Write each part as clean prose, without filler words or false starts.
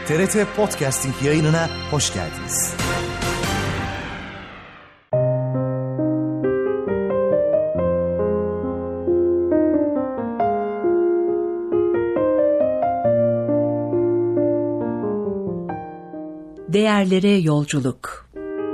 TRT Podcasting yayınına hoş geldiniz. Değerlere yolculuk.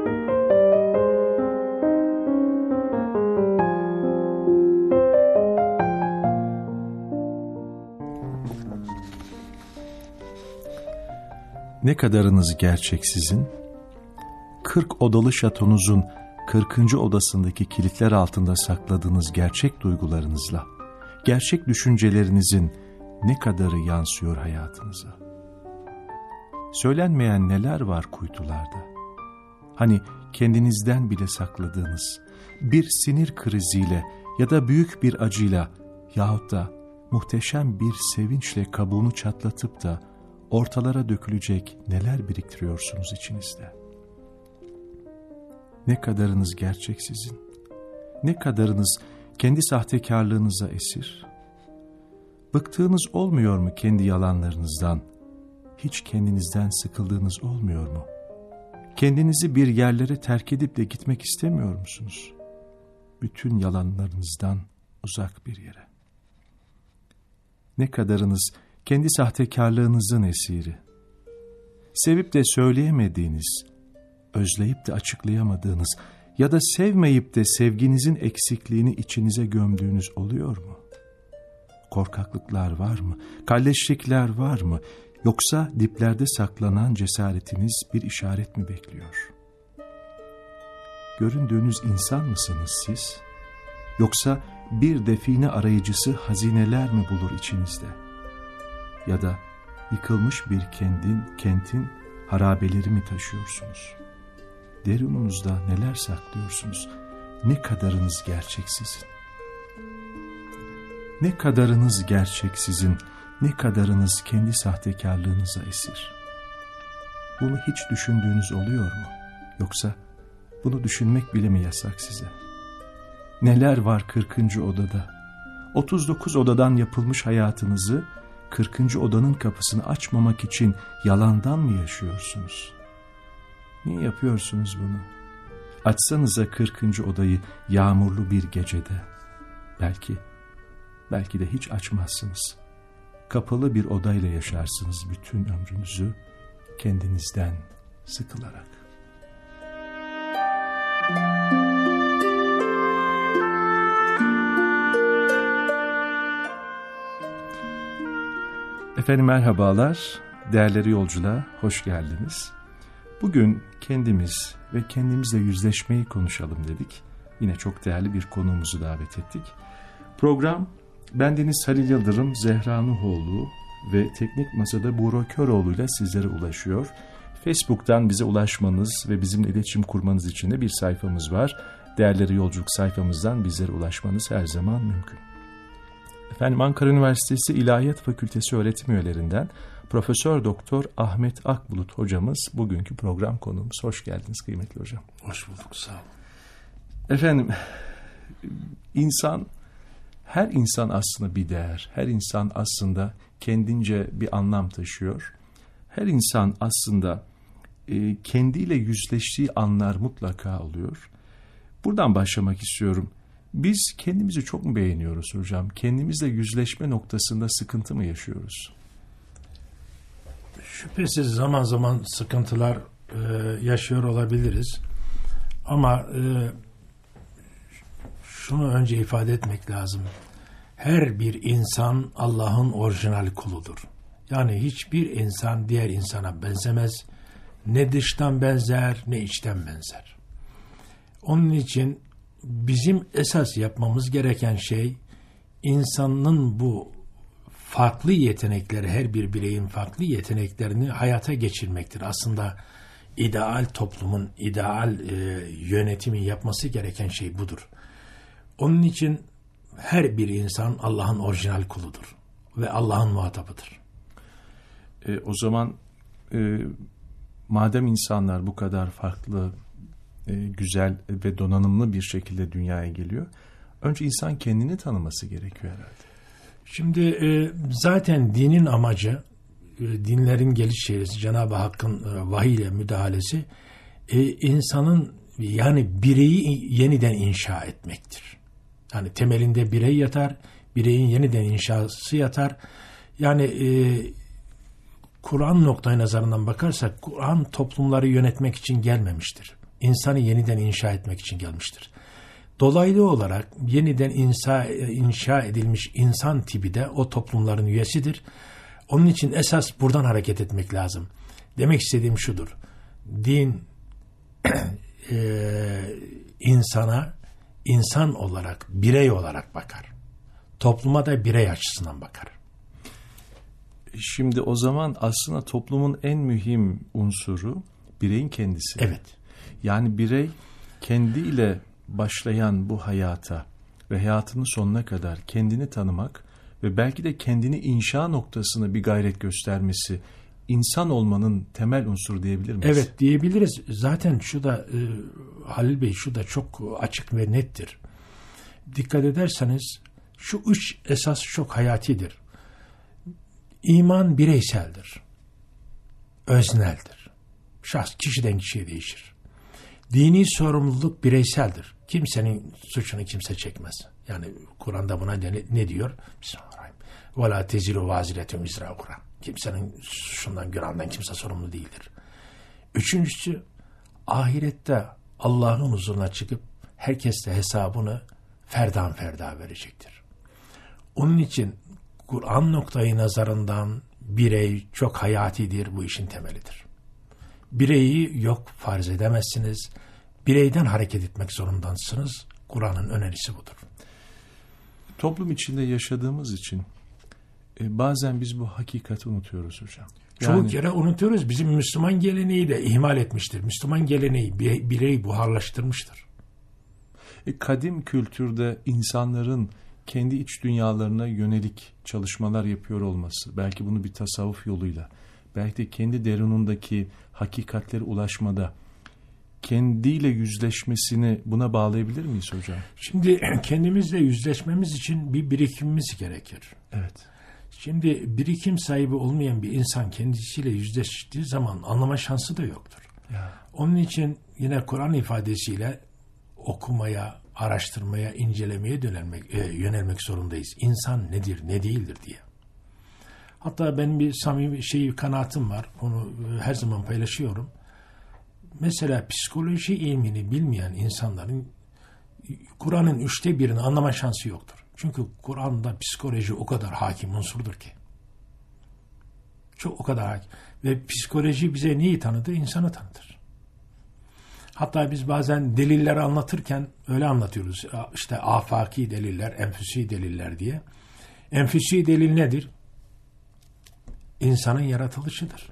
Ne kadarınız gerçek sizin? 40 odalı şatonuzun 40. odasındaki kilitler altında sakladığınız gerçek duygularınızla, gerçek düşüncelerinizin ne kadarı yansıyor hayatınıza? Söylenmeyen neler var kuytularda? Hani kendinizden bile sakladığınız bir sinir kriziyle ya da büyük bir acıyla yahut da muhteşem bir sevinçle kabuğunu çatlatıp da ortalara dökülecek neler biriktiriyorsunuz içinizde? Ne kadarınız gerçek sizin? Ne kadarınız kendi sahtekarlığınıza esir? Bıktığınız olmuyor mu kendi yalanlarınızdan? Hiç kendinizden sıkıldığınız olmuyor mu? Kendinizi bir yerlere terk edip de gitmek istemiyor musunuz? Bütün yalanlarınızdan uzak bir yere. Ne kadarınız kendi sahtekarlığınızın esiri? Sevip de söyleyemediğiniz, özleyip de açıklayamadığınız ya da sevmeyip de sevginizin eksikliğini içinize gömdüğünüz oluyor mu? Korkaklıklar var mı? Kalleşlikler var mı? Yoksa diplerde saklanan cesaretiniz bir işaret mi bekliyor? Göründüğünüz insan mısınız siz? Yoksa bir define arayıcısı hazineler mi bulur içinizde? Ya da yıkılmış bir kentin harabeleri mi taşıyorsunuz? Derinunuzda neler saklıyorsunuz? Ne kadarınız gerçek sizin? Ne kadarınız gerçek sizin? Ne kadarınız kendi sahtekarlığınıza esir? Bunu hiç düşündüğünüz oluyor mu? Yoksa bunu düşünmek bile mi yasak size? Neler var 40. odada? 39 odadan yapılmış hayatınızı 40. odanın kapısını açmamak için yalandan mı yaşıyorsunuz? Niye yapıyorsunuz bunu? Açsanıza 40. odayı yağmurlu bir gecede. Belki de hiç açmazsınız. Kapalı bir odayla yaşarsınız bütün ömrünüzü kendinizden sıkılarak. Efendim merhabalar, değerleri yolculuğa hoş geldiniz. Bugün kendimiz ve kendimizle yüzleşmeyi konuşalım dedik. Yine çok değerli bir konuğumuzu davet ettik. Program bendeniz Halil Yıldırım, Zehra Nuhoğlu ve Teknik Masa'da Buğra Köroğlu ile sizlere ulaşıyor. Facebook'tan bize ulaşmanız ve bizimle iletişim kurmanız için de bir sayfamız var. Değerleri Yolculuk sayfamızdan bizlere ulaşmanız her zaman mümkün. Efendim Ankara Üniversitesi İlahiyat Fakültesi öğretim üyelerinden Profesör Doktor Ahmet Akbulut hocamız bugünkü program konuğumuz. Hoş geldiniz kıymetli hocam. Hoş bulduk, sağ olun. Efendim her insan aslında bir değer. Her insan aslında kendince bir anlam taşıyor. Her insan aslında kendiyle yüzleştiği anlar mutlaka oluyor. Buradan başlamak istiyorum. Biz kendimizi çok mu beğeniyoruz hocam? Kendimizle yüzleşme noktasında sıkıntı mı yaşıyoruz? Şüphesiz zaman zaman sıkıntılar yaşıyor olabiliriz. Ama şunu önce ifade etmek lazım. Her bir insan Allah'ın orijinal kuludur. Yani hiçbir insan diğer insana benzemez. Ne dıştan benzer ne içten benzer. Onun için bizim esas yapmamız gereken şey insanın bu farklı yetenekleri, her bir bireyin farklı yeteneklerini hayata geçirmektir. Aslında ideal toplumun, ideal yönetimin yapması gereken şey budur. Onun için her bir insan Allah'ın orijinal kuludur ve Allah'ın muhatabıdır. O zaman madem insanlar bu kadar farklı, güzel ve donanımlı bir şekilde dünyaya geliyor, önce insan kendini tanıması gerekiyor herhalde. Şimdi zaten dinin amacı dinlerin geliş çevresi, Cenab-ı Hakk'ın vahiy ile müdahalesi insanın yani bireyi yeniden inşa etmektir. Yani temelinde birey yatar, bireyin yeniden inşası yatar. Yani Kur'an noktayı nazarından bakarsak Kur'an toplumları yönetmek için gelmemiştir. İnsanı yeniden inşa etmek için gelmiştir. Dolaylı olarak yeniden inşa edilmiş insan tipi de o toplumların üyesidir. Onun için esas buradan hareket etmek lazım. Demek istediğim şudur. Din insana insan olarak, birey olarak bakar. Topluma da birey açısından bakar. Şimdi o zaman aslında toplumun en mühim unsuru bireyin kendisi. Evet. Yani birey kendiyle başlayan bu hayata ve hayatının sonuna kadar kendini tanımak ve belki de kendini inşa noktasına bir gayret göstermesi insan olmanın temel unsuru diyebilir miyiz? Evet diyebiliriz. Zaten şu da Halil Bey şu da çok açık ve nettir. Dikkat ederseniz şu üç esas çok hayatidir. İman bireyseldir. Özneldir. Kişiden kişiye değişir. Dini sorumluluk bireyseldir. Kimsenin suçunu kimse çekmez. Yani Kur'an'da buna ne diyor? Bismillahirrahmanirrahim. Ve la teziru vaziretun vizra Kur'an. Kimsenin suçundan, günahından kimse sorumlu değildir. Üçüncüsü, ahirette Allah'ın huzuruna çıkıp herkes de hesabını ferdan ferda verecektir. Onun için Kur'an noktayı nazarından birey çok hayatidir, bu işin temelidir. Bireyi yok farz edemezsiniz. Bireyden hareket etmek zorundasınız. Kur'an'ın önerisi budur. Toplum içinde yaşadığımız için bazen biz bu hakikati unutuyoruz hocam. Çoğu kere unutuyoruz. Bizim Müslüman geleneği de ihmal etmiştir. Müslüman geleneği bireyi buharlaştırmıştır. Kadim kültürde insanların kendi iç dünyalarına yönelik çalışmalar yapıyor olması, belki bunu bir tasavvuf yoluyla, belki de kendi derunundaki hakikatlere ulaşmada kendiyle yüzleşmesini buna bağlayabilir miyiz hocam? Şimdi kendimizle yüzleşmemiz için bir birikimimiz gerekir. Evet. Şimdi birikim sahibi olmayan bir insan kendisiyle yüzleştiği zaman anlama şansı da yoktur. Ya. Onun için yine Kur'an ifadesiyle okumaya, araştırmaya, incelemeye yönelmek zorundayız. İnsan nedir, ne değildir diye. Hatta benim bir samimi kanaatim var. Onu her zaman paylaşıyorum. Mesela psikoloji ilmini bilmeyen insanların Kur'an'ın 1/3'ünü anlama şansı yoktur. Çünkü Kur'an'da psikoloji o kadar hakim unsurdur ki. Çok o kadar hakim. Ve psikoloji bize neyi tanıdır? İnsanı tanıtır. Hatta biz bazen delilleri anlatırken öyle anlatıyoruz. İşte afaki deliller, enfüsi deliller diye. Enfüsi delil nedir? İnsanın yaratılışıdır.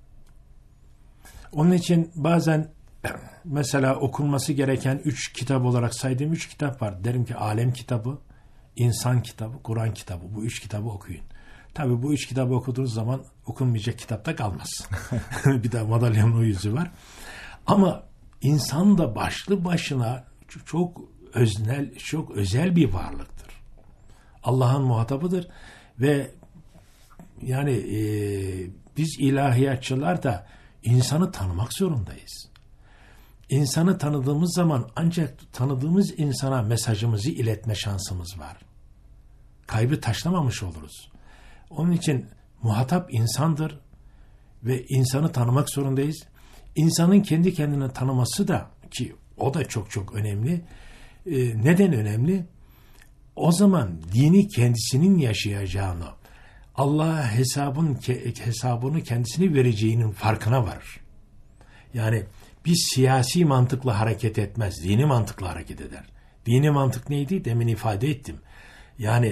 Onun için bazen mesela okunması gereken 3 kitap olarak saydığım 3 kitap var. Derim ki alem kitabı, insan kitabı, Kur'an kitabı. Bu 3 kitabı okuyun. Tabii bu 3 kitabı okuduğunuz zaman okunmayacak kitapta kalmaz. Bir de madalyonun o yüzü var. Ama insan da başlı başına çok öznel, çok özel bir varlıktır. Allah'ın muhatabıdır ve yani biz ilahiyatçılar da insanı tanımak zorundayız. İnsanı tanıdığımız zaman ancak tanıdığımız insana mesajımızı iletme şansımız var. Kaybı taşlamamış oluruz. Onun için muhatap insandır ve insanı tanımak zorundayız. İnsanın kendi kendini tanıması da, ki o da çok çok önemli. Neden önemli? O zaman dini kendisinin yaşayacağını, Allah'a hesabını kendisine vereceğinin farkına varır. Yani biz siyasi mantıkla hareket etmez, dini mantıkla hareket eder. Dini mantık neydi? Demin ifade ettim. Yani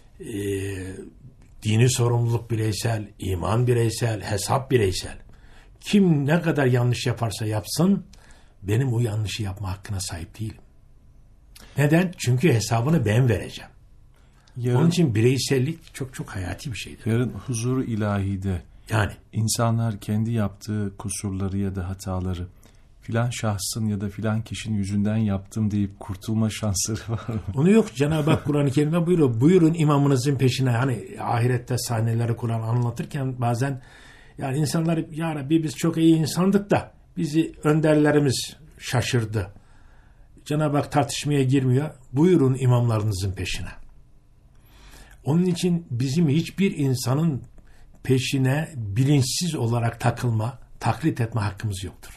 dini sorumluluk bireysel, iman bireysel, hesap bireysel. Kim ne kadar yanlış yaparsa yapsın, benim o yanlışı yapma hakkına sahip değilim. Neden? Çünkü hesabını ben vereceğim. Onun için bireysellik çok çok hayati bir şeydir. Yarın huzuru ilahide yani insanlar kendi yaptığı kusurları ya da hataları filan şahsın ya da filan kişinin yüzünden yaptım deyip kurtulma şansları var mı? Onu yok. Cenab-ı Hak Kur'an-ı Kerim'de buyuruyor. Buyurun imamınızın peşine. Hani ahirette sahneleri Kur'an anlatırken bazen yani insanlar ya Rabbi biz çok iyi insandık da bizi önderlerimiz şaşırdı. Cenab-ı Hak tartışmaya girmiyor. Buyurun imamlarınızın peşine. Onun için bizim hiçbir insanın peşine bilinçsiz olarak takılma, taklit etme hakkımız yoktur.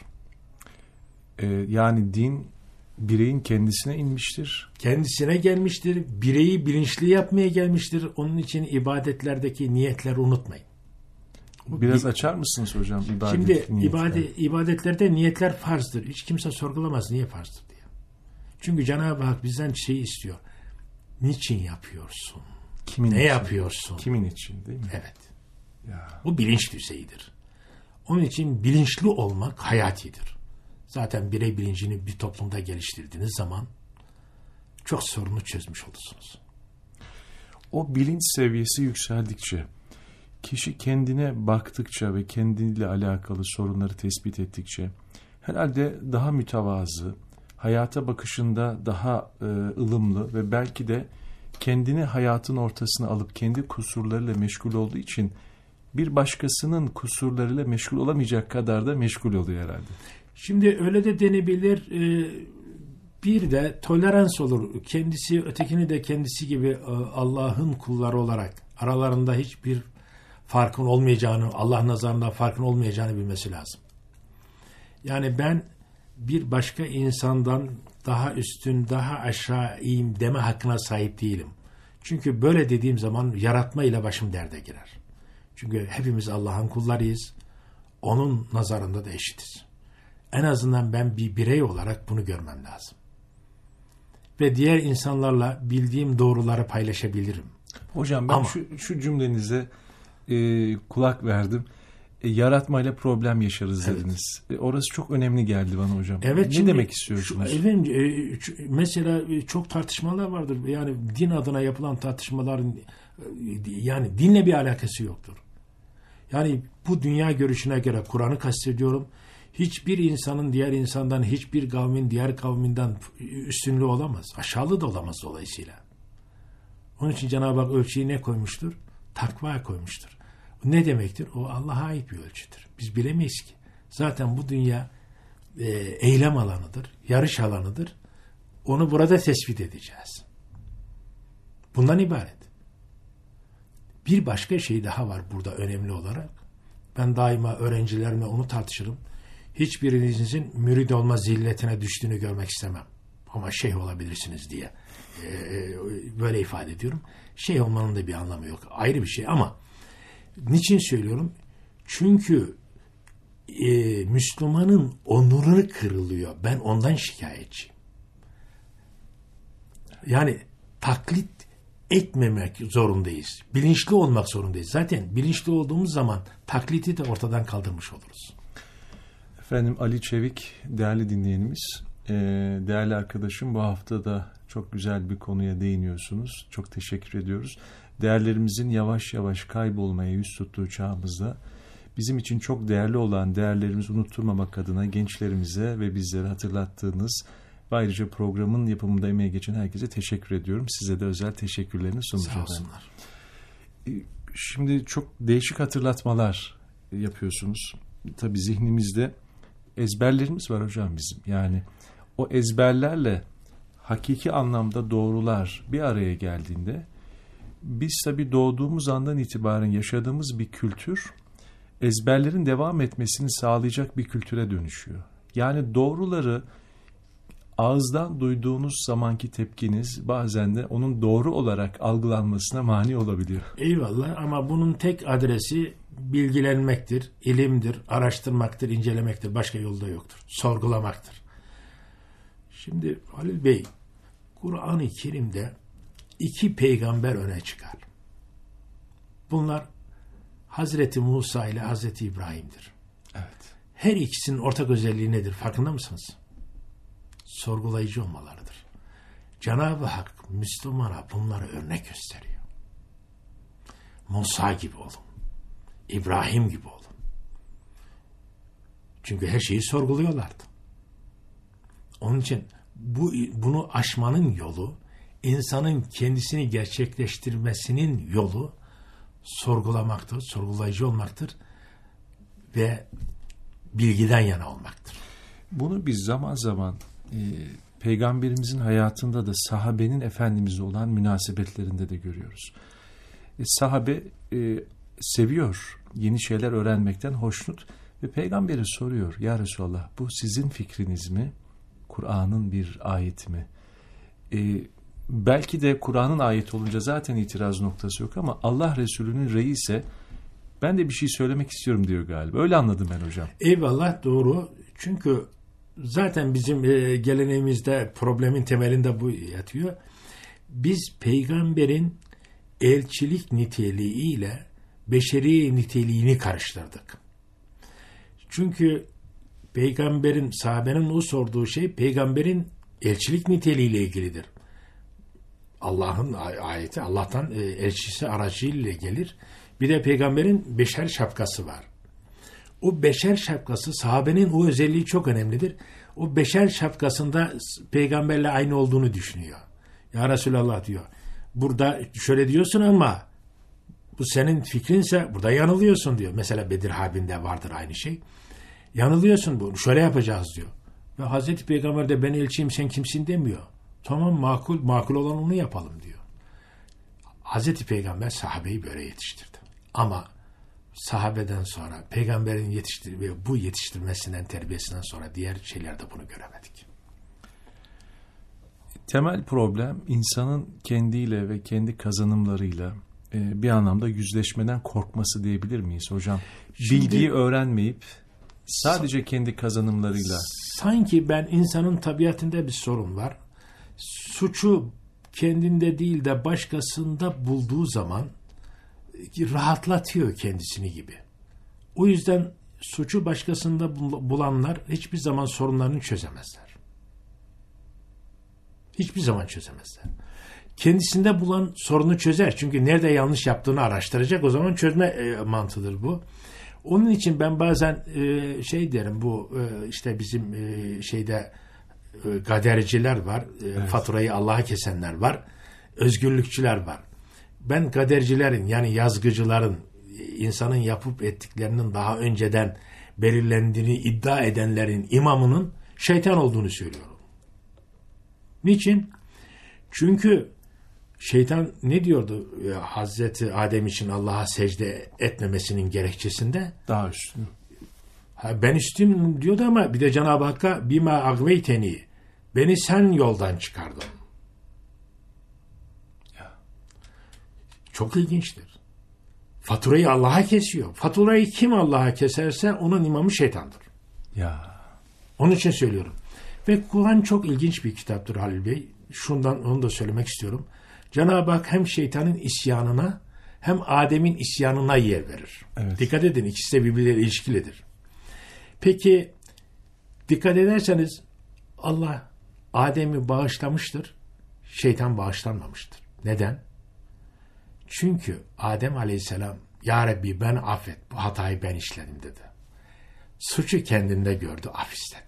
Yani din bireyin kendisine inmiştir. Kendisine gelmiştir. Bireyi bilinçli yapmaya gelmiştir. Onun için ibadetlerdeki niyetleri unutmayın. Biraz açar mısınız hocam? Şimdi ibadetlerde niyetler farzdır. Hiç kimse sorgulamaz niye farzdır diye. Çünkü Cenab-ı Hak bizden şey istiyor. Niçin yapıyorsun? Kimin ne için? yapıyorsun? Kimin için değil mi? Evet. Ya. Bu bilinç düzeyidir. Onun için bilinçli olmak hayatidir. Zaten birey bilincini bir toplumda geliştirdiğiniz zaman çok sorunu çözmüş olursunuz. O bilinç seviyesi yükseldikçe, kişi kendine baktıkça ve kendiyle alakalı sorunları tespit ettikçe herhalde daha mütevazı, hayata bakışında daha ılımlı ve belki de kendini hayatın ortasına alıp kendi kusurlarıyla meşgul olduğu için bir başkasının kusurlarıyla meşgul olamayacak kadar da meşgul oluyor herhalde. Şimdi öyle de denebilir. Bir de tolerans olur. Kendisi, ötekini de kendisi gibi Allah'ın kulları olarak aralarında hiçbir farkın olmayacağını, Allah nazarında farkın olmayacağını bilmesi lazım. Yani ben bir başka insandan daha üstün, daha aşağıyım deme hakkına sahip değilim. Çünkü böyle dediğim zaman yaratma ile başım derde girer. Çünkü hepimiz Allah'ın kullarıyız. Onun nazarında da eşitiz. En azından ben bir birey olarak bunu görmem lazım. Ve diğer insanlarla bildiğim doğruları paylaşabilirim. Hocam ben şu cümlenize kulak verdim. Yaratmayla problem yaşarız dediniz. Orası çok önemli geldi bana hocam. Evet, ne demek istiyorsunuz? Mesela çok tartışmalar vardır. Yani din adına yapılan tartışmaların yani dinle bir alakası yoktur. Yani bu dünya görüşüne göre Kur'an'ı kastediyorum. Hiçbir insanın diğer insandan, hiçbir kavmin diğer kavminden üstünlüğü olamaz. Aşağılığı da olamaz dolayısıyla. Onun için Cenab-ı Hak ölçüyü ne koymuştur? Takvaya koymuştur. Ne demektir? O Allah'a ait bir ölçüdür. Biz bilemeyiz ki. Zaten bu dünya eylem alanıdır, yarış alanıdır. Onu burada tespit edeceğiz. Bundan ibaret. Bir başka şey daha var burada önemli olarak. Ben daima öğrencilerime onu tartışırım. Hiçbirinizin mürid olma zilletine düştüğünü görmek istemem. Ama şeyh olabilirsiniz diye böyle ifade ediyorum. Şeyh olmanın da bir anlamı yok. Ayrı bir şey ama niçin söylüyorum? Çünkü Müslümanın onuru kırılıyor. Ben ondan şikayetçiyim. Yani taklit etmemek zorundayız. Bilinçli olmak zorundayız. Zaten bilinçli olduğumuz zaman taklidi de ortadan kaldırmış oluruz. Efendim Ali Çevik, değerli dinleyenimiz, değerli arkadaşım, bu hafta da çok güzel bir konuya değiniyorsunuz. Çok teşekkür ediyoruz. Değerlerimizin yavaş yavaş kaybolmaya yüz tuttuğu çağımızda bizim için çok değerli olan değerlerimizi unutturmamak adına gençlerimize ve bizlere hatırlattığınız ve ayrıca programın yapımında emeği geçen herkese teşekkür ediyorum. Size de özel teşekkürlerini sunacağım. Sağ olsunlar. Şimdi çok değişik hatırlatmalar yapıyorsunuz. Tabii zihnimizde ezberlerimiz var hocam bizim. Yani o ezberlerle hakiki anlamda doğrular bir araya geldiğinde biz tabii doğduğumuz andan itibaren yaşadığımız bir kültür ezberlerin devam etmesini sağlayacak bir kültüre dönüşüyor. Yani doğruları ağızdan duyduğunuz zamanki tepkiniz bazen de onun doğru olarak algılanmasına mani olabiliyor. Eyvallah ama bunun tek adresi bilgilenmektir, ilimdir, araştırmaktır, incelemektir. Başka yolda yoktur. Sorgulamaktır. Şimdi Halil Bey, Kur'an-ı Kerim'de 2 peygamber öne çıkar. Bunlar Hazreti Musa ile Hazreti İbrahim'dir. Evet. Her ikisinin ortak özelliği nedir? Farkında mısınız? Sorgulayıcı olmalarıdır. Cenab-ı Hak Müslümana bunları örnek gösteriyor. Musa gibi olun. İbrahim gibi olun. Çünkü her şeyi sorguluyorlardı. Onun için bunu aşmanın yolu, insanın kendisini gerçekleştirmesinin yolu sorgulamaktır, sorgulayıcı olmaktır ve bilgiden yana olmaktır. Bunu biz zaman zaman Peygamberimizin hayatında da sahabenin Efendimiz'le olan münasebetlerinde de görüyoruz. Sahabe seviyor, yeni şeyler öğrenmekten hoşnut ve Peygamber'e soruyor, ya Resulallah bu sizin fikriniz mi? Kur'an'ın bir ayeti mi? Belki de Kur'an'ın ayeti olunca zaten itiraz noktası yok ama Allah Resulü'nün reyi ise ben de bir şey söylemek istiyorum diyor galiba. Öyle anladım ben hocam. Eyvallah, doğru. Çünkü zaten bizim geleneğimizde problemin temelinde bu yatıyor. Biz peygamberin elçilik niteliğiyle beşeri niteliğini karıştırdık. Çünkü peygamberin, sahabenin o sorduğu şey peygamberin elçilik niteliğiyle ilgilidir. Allah'ın ayeti, Allah'tan elçisi aracıyla gelir. Bir de peygamberin beşer şapkası var. O beşer şapkası, sahabenin o özelliği çok önemlidir. O beşer şapkasında peygamberle aynı olduğunu düşünüyor. Ya Resulallah diyor, burada şöyle diyorsun ama bu senin fikrinse burada yanılıyorsun diyor. Mesela Bedir Harbi'nde vardır aynı şey. Yanılıyorsun, bu şöyle yapacağız diyor. Ve Hazreti Peygamber de ben elçiyim sen kimsin demiyor. Tamam, makul olan onu yapalım diyor. Hazreti Peygamber sahabeyi böyle yetiştirdi. Ama sahabeden sonra peygamberin bu yetiştirmesinden, terbiyesinden sonra diğer şeylerde bunu göremedik. Temel problem insanın kendiyle ve kendi kazanımlarıyla bir anlamda yüzleşmeden korkması diyebilir miyiz hocam? Bilgiyi öğrenmeyip sadece kendi kazanımlarıyla. Sanki insanın tabiatında bir sorun var. Suçu kendinde değil de başkasında bulduğu zaman rahatlatıyor kendisini gibi. O yüzden suçu başkasında bulanlar hiçbir zaman sorunlarını çözemezler. Hiçbir zaman çözemezler. Kendisinde bulan sorunu çözer. Çünkü nerede yanlış yaptığını araştıracak. O zaman çözme mantığıdır bu. Onun için ben bazen derim, bu işte bizim kaderciler var. Evet. Faturayı Allah'a kesenler var. Özgürlükçüler var. Ben kadercilerin, yani yazgıcıların, insanın yapıp ettiklerinin daha önceden belirlendiğini iddia edenlerin imamının şeytan olduğunu söylüyorum. Niçin? Çünkü şeytan ne diyordu Hazreti Adem için Allah'a secde etmemesinin gerekçesinde? Daha üstün. Ben üstüm diyordu ama bir de Cenab-ı Hakk'a bima agveyteni, beni sen yoldan çıkardın. Çok ilginçtir. Faturayı Allah'a kesiyor. Faturayı kim Allah'a keserse onun imamı şeytandır. Ya. Onun için söylüyorum. Ve Kur'an çok ilginç bir kitaptır Halil Bey. Onu da söylemek istiyorum. Cenab-ı Hak hem şeytanın isyanına hem Adem'in isyanına yer verir. Evet. Dikkat edin, ikisi de birbirleriyle ilişkilidir. Peki dikkat ederseniz Allah Adem'i bağışlamıştır, şeytan bağışlanmamıştır. Neden? Çünkü Adem Aleyhisselam Ya Rabbi ben affet, bu hatayı ben işledim dedi. Suçu kendinde gördü, af istedi.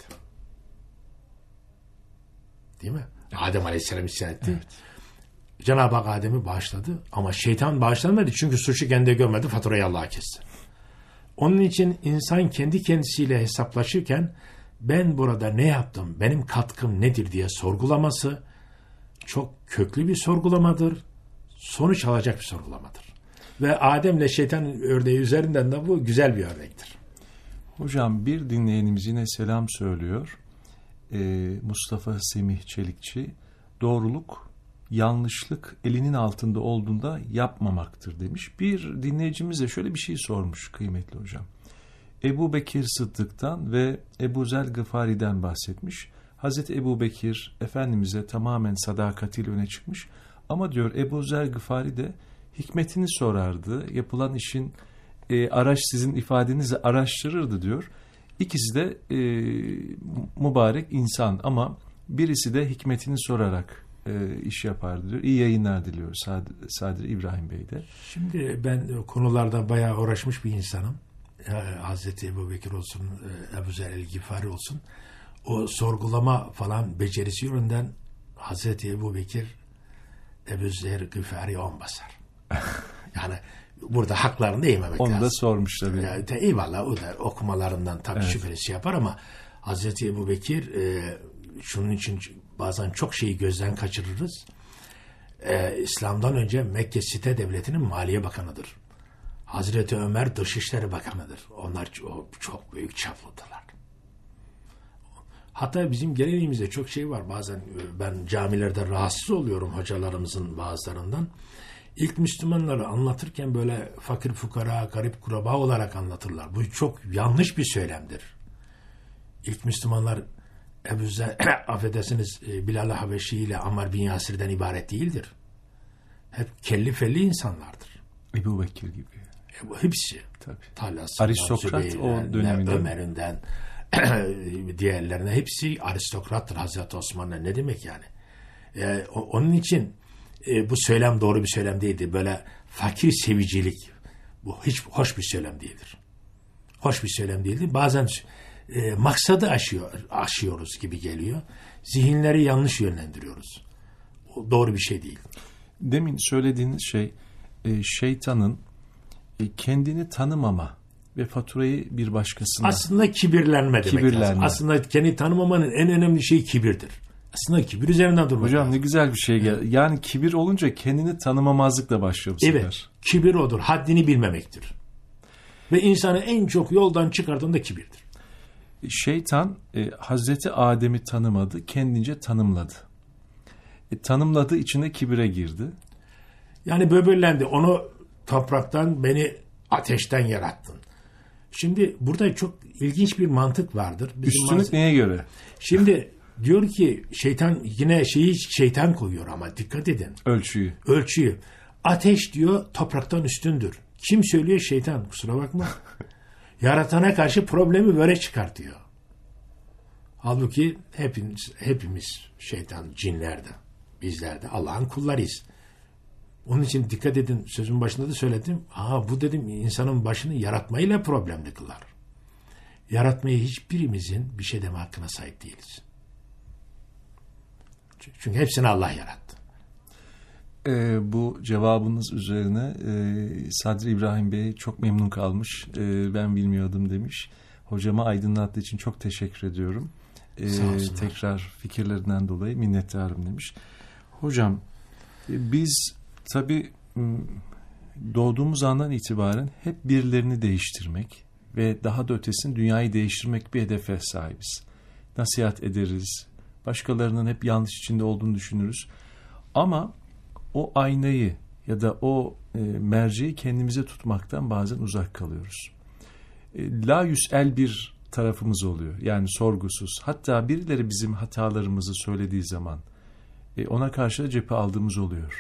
Değil mi? Adem Aleyhisselam isyan etti. Evet. Cenab-ı Hak Adem'i bağışladı ama şeytan bağışlanmadı çünkü suçu kendinde görmedi, faturayı Allah'a kesti. Onun için insan kendi kendisiyle hesaplaşırken ben burada ne yaptım, benim katkım nedir diye sorgulaması çok köklü bir sorgulamadır. Sonuç alacak bir sorgulamadır. Ve Adem'le şeytan örneği üzerinden de bu güzel bir örnektir. Hocam bir dinleyenimiz yine selam söylüyor. Mustafa Semih Çelikçi, doğruluk, yanlışlık elinin altında olduğunda yapmamaktır demiş. Bir dinleyicimiz de şöyle bir şey sormuş kıymetli hocam. Ebu Bekir Sıddık'tan ve Ebu Zer Gıfari'den bahsetmiş. Hazreti Ebu Bekir Efendimiz'e tamamen sadakatiyle öne çıkmış. Ama diyor Ebu Zer Gıfari de hikmetini sorardı. Yapılan işin sizin ifadenizle araştırırdı diyor. İkisi de mübarek insan ama birisi de hikmetini sorarak iş yapardı diyor. İyi yayınlar diliyor Sadri İbrahim Bey de. Şimdi ben konularda bayağı uğraşmış bir insanım. Hazreti Ebu Bekir olsun, Ebu Zer el-Gifari olsun. o sorgulama falan becerisi yönünden Hazreti Ebu Bekir Ebu Zer Gıfari 10 basar. Yani burada haklarını yememek lazım. Onu da sormuş tabii. Yani, eyvallah, o da okumalarından tabii şüphesi yapar ama Hazreti Ebu Bekir şunun için bazen çok şeyi gözden kaçırırız. İslam'dan önce Mekke Site Devleti'nin Maliye Bakanı'dır. Hazreti Ömer Dışişleri Bakanı'dır. Onlar çok büyük çaplıdılar. Hatta bizim geleneğimizde çok şey var. Bazen ben camilerde rahatsız oluyorum hocalarımızın bazılarından. İlk Müslümanları anlatırken böyle fakir fukara, garip kuraba olarak anlatırlar. Bu çok yanlış bir söylemdir. İlk Müslümanlar affedersiniz Bilal-i Habeşi ile Ammar bin Yasir'den ibaret değildir. Hep kelli felli insanlardır. Ebu Bekir gibi. Hepsi. Tabii. Talasından, Aristokrat o döneminde. Ömer'inden diğerlerine hepsi aristokrattır. Hazreti Osman'la ne demek yani? Onun için bu söylem doğru bir söylem değildir. Böyle fakir sevicilik bu hiç hoş bir söylem değildir. Hoş bir söylem değildir. Bazen maksadı aşıyoruz gibi geliyor. Zihinleri yanlış yönlendiriyoruz. O doğru bir şey değil. Demin söylediğiniz şey şeytanın kendini tanımama ve faturayı bir başkasına... Aslında kibirlenme demek lazım. Aslında kendi tanımamanın en önemli şeyi kibirdir. Aslında kibir üzerinden durmak Hocam lazım. Ne güzel bir şey geldi. Yani kibir olunca kendini tanımamazlıkla başlıyor bu sefer. Evet. Kibir odur. Haddini bilmemektir. Ve insanı en çok yoldan çıkartan da kibirdir. Şeytan Hazreti Adem'i tanımadı, kendince tanımladı. Tanımladığı içinde kibire girdi. Yani böbürlendi. Onu topraktan, beni ateşten yarattın. Şimdi burada çok ilginç bir mantık vardır. Üstünlük neye göre? Şimdi diyor ki şeytan yine şeytan koyuyor ama dikkat edin. Ölçüyü. Ateş diyor topraktan üstündür. Kim söylüyor? Şeytan. Kusura bakma. Yaratana karşı problemi böyle çıkartıyor. Halbuki hepimiz şeytan, cinlerde, bizlerde Allah'ın kullarıyız. Onun için dikkat edin, sözün başında da söyledim. Bu dedim insanın başını yaratmayla problemli kılar. Yaratmayı hiçbirimizin bir şey deme hakkına sahip değiliz. Çünkü hepsini Allah yarattı. Bu cevabınız üzerine Sadri İbrahim Bey çok memnun kalmış. Ben bilmiyordum demiş. Hocama aydınlattığı için çok teşekkür ediyorum. Tekrar fikirlerinden dolayı minnettarım demiş. Hocam biz tabii doğduğumuz andan itibaren hep birilerini değiştirmek ve daha da ötesini dünyayı değiştirmek bir hedefe sahibiz. Nasihat ederiz. Başkalarının hep yanlış içinde olduğunu düşünürüz. Ama o aynayı ya da o merceği kendimize tutmaktan bazen uzak kalıyoruz. La yüsel bir tarafımız oluyor. Yani sorgusuz. Hatta birileri bizim hatalarımızı söylediği zaman ona karşı da cephe aldığımız oluyor.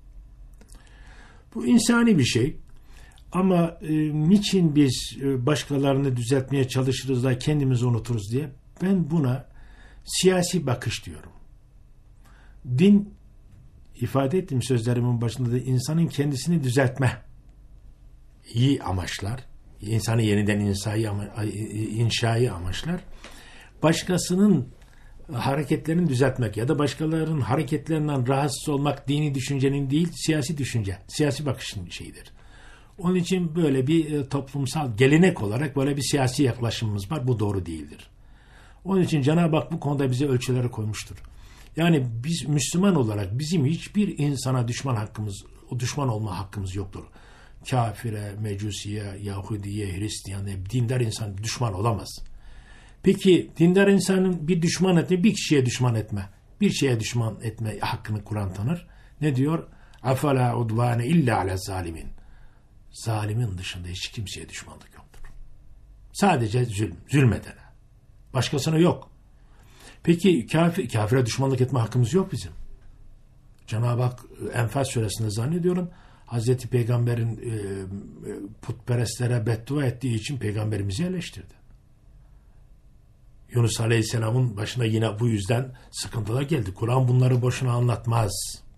Bu insani bir şey. Ama niçin biz başkalarını düzeltmeye çalışırız da kendimizi unuturuz diye ben buna siyasi bakış diyorum. Din, ifade ettiğim sözlerimin başında da insanın kendisini düzeltme iyi amaçlar, insanı yeniden inşayı amaçlar, başkasının hareketlerini düzeltmek ya da başkalarının hareketlerinden rahatsız olmak dini düşüncenin değil, siyasi düşünce, siyasi bakışın şeyidir. Onun için böyle bir toplumsal gelenek olarak böyle bir siyasi yaklaşımımız var. Bu doğru değildir. Onun için Cenab-ı Hak bu konuda bize ölçüleri koymuştur. Yani biz Müslüman olarak bizim hiçbir insana düşman olma hakkımız yoktur. Kafire, mecusiye, Yahudiye, Hristiyan'a, dindar insan düşman olamaz. Peki dindar insanın bir düşman etme, bir kişiye düşman etme, bir şeye düşman etme hakkını Kur'an tanır. Ne diyor? Afala udvane illa ala zalimin. Zalimin dışında hiç kimseye düşmanlık yoktur. Sadece zulmedene. Başkasına yok. Peki kafire düşmanlık etme hakkımız yok bizim. Cenab-ı Hak Enfal suresinde zannediyorum Hazreti Peygamber'in putperestlere beddua ettiği için peygamberimizi eleştirdi. Yunus Aleyhisselam'ın başına yine bu yüzden sıkıntılar geldi. Kur'an bunları boşuna anlatmaz.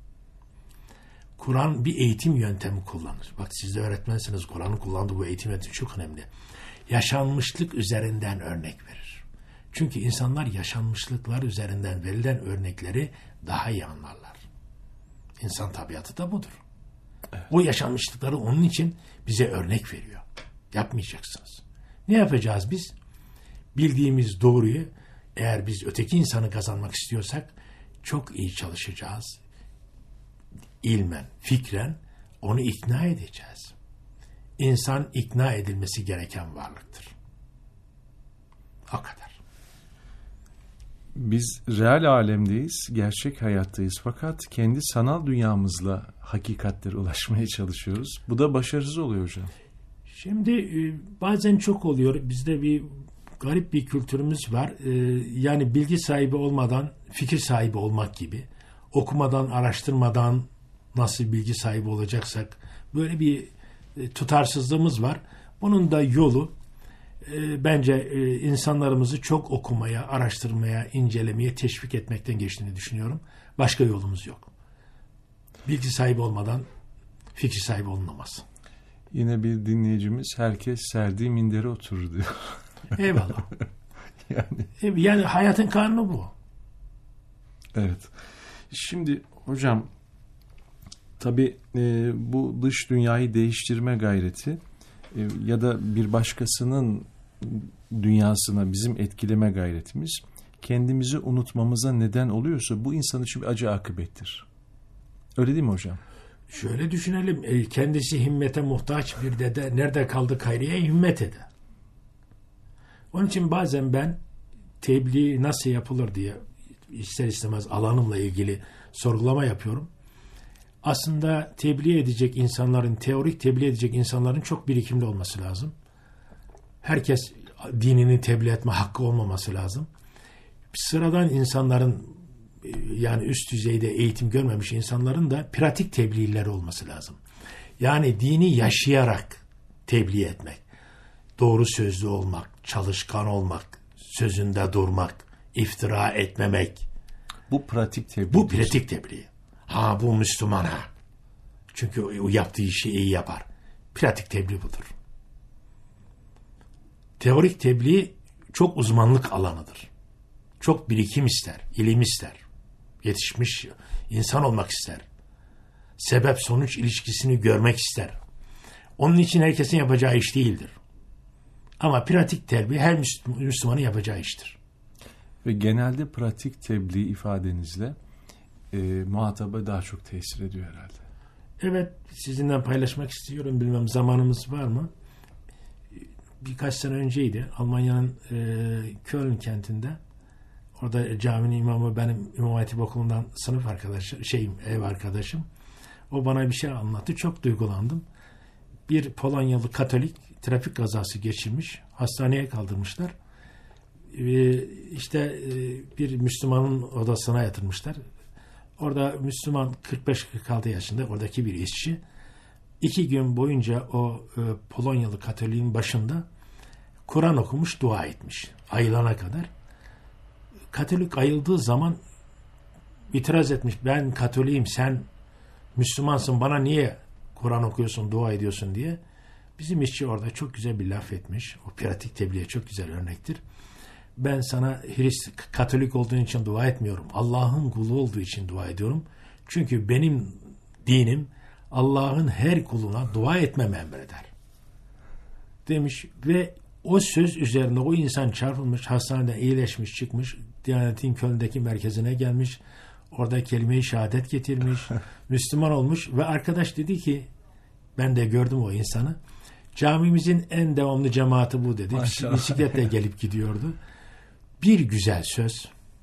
Kur'an bir eğitim yöntemi kullanır. Bak siz de öğretmensiniz. Kur'an'ın kullandığı bu eğitim yöntemi çok önemli. Yaşanmışlık üzerinden örnek verir. Çünkü insanlar yaşanmışlıklar üzerinden verilen örnekleri daha iyi anlarlar. İnsan tabiatı da budur. Evet. O yaşanmışlıkları onun için bize örnek veriyor. Yapmayacaksınız. Ne yapacağız biz? Bildiğimiz doğruyu, eğer biz öteki insanı kazanmak istiyorsak çok iyi çalışacağız. İlmen, fikren onu ikna edeceğiz. İnsan ikna edilmesi gereken varlıktır. O kadar. Biz reel alemdeyiz, gerçek hayattayız. Fakat kendi sanal dünyamızla hakikatlere ulaşmaya çalışıyoruz. Bu da başarısız oluyor hocam. Şimdi bazen çok oluyor. Bizde bir garip bir kültürümüz var. Yani bilgi sahibi olmadan fikir sahibi olmak gibi. Okumadan, araştırmadan nasıl bilgi sahibi olacaksak böyle bir tutarsızlığımız var. Bunun da yolu bence insanlarımızı çok okumaya, araştırmaya, incelemeye teşvik etmekten geçtiğini düşünüyorum. Başka yolumuz yok. Bilgi sahibi olmadan fikir sahibi olunamaz. Yine bir dinleyicimiz herkes serdiği mindere oturur diyor. Eyvallah. Yani hayatın kanunu bu. Evet. Şimdi hocam tabii bu dış dünyayı değiştirme gayreti ya da bir başkasının dünyasına bizim etkileme gayretimiz kendimizi unutmamıza neden oluyorsa bu insan için bir acı akıbettir. Öyle değil mi hocam? Şöyle düşünelim. Kendisi himmete muhtaç bir dede nerede kaldı Hayriye himmet ede. Onun için bazen ben tebliğ nasıl yapılır diye ister istemez alanımla ilgili sorgulama yapıyorum. Aslında tebliğ edecek insanların, teorik tebliğ edecek insanların çok birikimli olması lazım. Herkes dinini tebliğ etme hakkı olmaması lazım. Sıradan insanların, yani üst düzeyde eğitim görmemiş insanların da pratik tebliğleri olması lazım. Yani dini yaşayarak tebliğ etmek, doğru sözlü olmak, çalışkan olmak, sözünde durmak, iftira etmemek. Bu pratik tebliğ. Bu pratik tebliğ. Bu Müslüman ha. Çünkü o yaptığı işi iyi yapar. Pratik tebliğ budur. Teorik tebliğ çok uzmanlık alanıdır. Çok birikim ister, ilim ister. Yetişmiş insan olmak ister. Sebep-sonuç ilişkisini görmek ister. Onun için herkesin yapacağı iş değildir. Ama pratik tebliğ her Müslümanın yapacağı iştir. Ve genelde pratik tebliğ ifadenizle muhataba daha çok tesir ediyor herhalde. Evet, sizinle paylaşmak istiyorum. Bilmem zamanımız var mı? Birkaç sene önceydi. Almanya'nın Köln kentinde. Orada caminin imamı benim İmam Hatip Okulu'ndan sınıf arkadaşım, ev arkadaşım. O bana bir şey anlattı. Çok duygulandım. Bir Polonyalı Katolik trafik kazası geçirmiş. Hastaneye kaldırmışlar. İşte bir Müslümanın odasına yatırmışlar. Orada Müslüman 45-46 yaşında oradaki bir işçi 2 gün boyunca o Polonyalı Katolik'in başında Kur'an okumuş, dua etmiş. Ayılana kadar. Katolik ayıldığı zaman itiraz etmiş. Ben Katolik'im, sen Müslümansın, bana niye Kur'an okuyorsun, dua ediyorsun diye. Bizim işçi orada çok güzel bir laf etmiş. O pratik tebliğe çok güzel örnektir. Ben sana Katolik olduğun için dua etmiyorum. Allah'ın kulu olduğu için dua ediyorum. Çünkü benim dinim Allah'ın her kuluna dua etmemi emreder. Demiş ve o söz üzerine o insan çarpılmış, hastaneden iyileşmiş, çıkmış, Diyanet'in Köln'deki merkezine gelmiş, orada kelime-i şehadet getirmiş, Müslüman olmuş ve arkadaş dedi ki, ben de gördüm o insanı, camimizin en devamlı cemaati bu dedi. Maşallah. Bisikletle gelip gidiyordu. Bir güzel söz,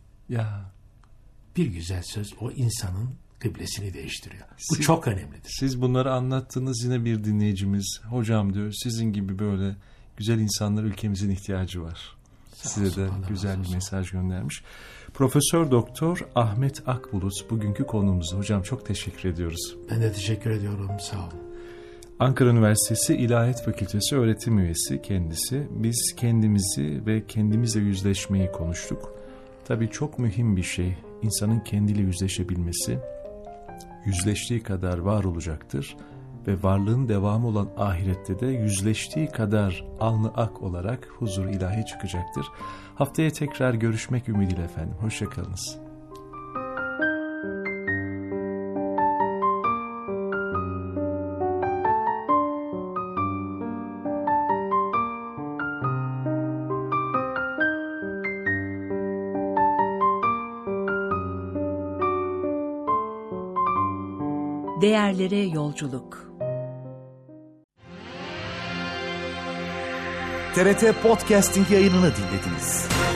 bir güzel söz o insanın kıblesini değiştiriyor. Bu çok önemlidir. Siz bunları anlattığınız yine bir dinleyicimiz, hocam diyor, sizin gibi böyle güzel insanlar ülkemizin ihtiyacı var. Size de güzel bir mesaj göndermiş. Profesör Doktor Ahmet Akbulut bugünkü konuğumuz. Hocam çok teşekkür ediyoruz. Ben de teşekkür ediyorum. Sağ olun. Ankara Üniversitesi İlahiyat Fakültesi öğretim üyesi kendisi. Biz kendimizi ve kendimizle yüzleşmeyi konuştuk. Tabii çok mühim bir şey. İnsanın kendiyle yüzleşebilmesi. Yüzleştiği kadar var olacaktır. ve varlığın devamı olan ahirette de yüzleştiği kadar alnı ak olarak huzur ilahi çıkacaktır. Haftaya tekrar görüşmek ümidiyle efendim. Hoşça kalınız. Değerlere yolculuk. TRT Podcasting yayınını dinlediniz.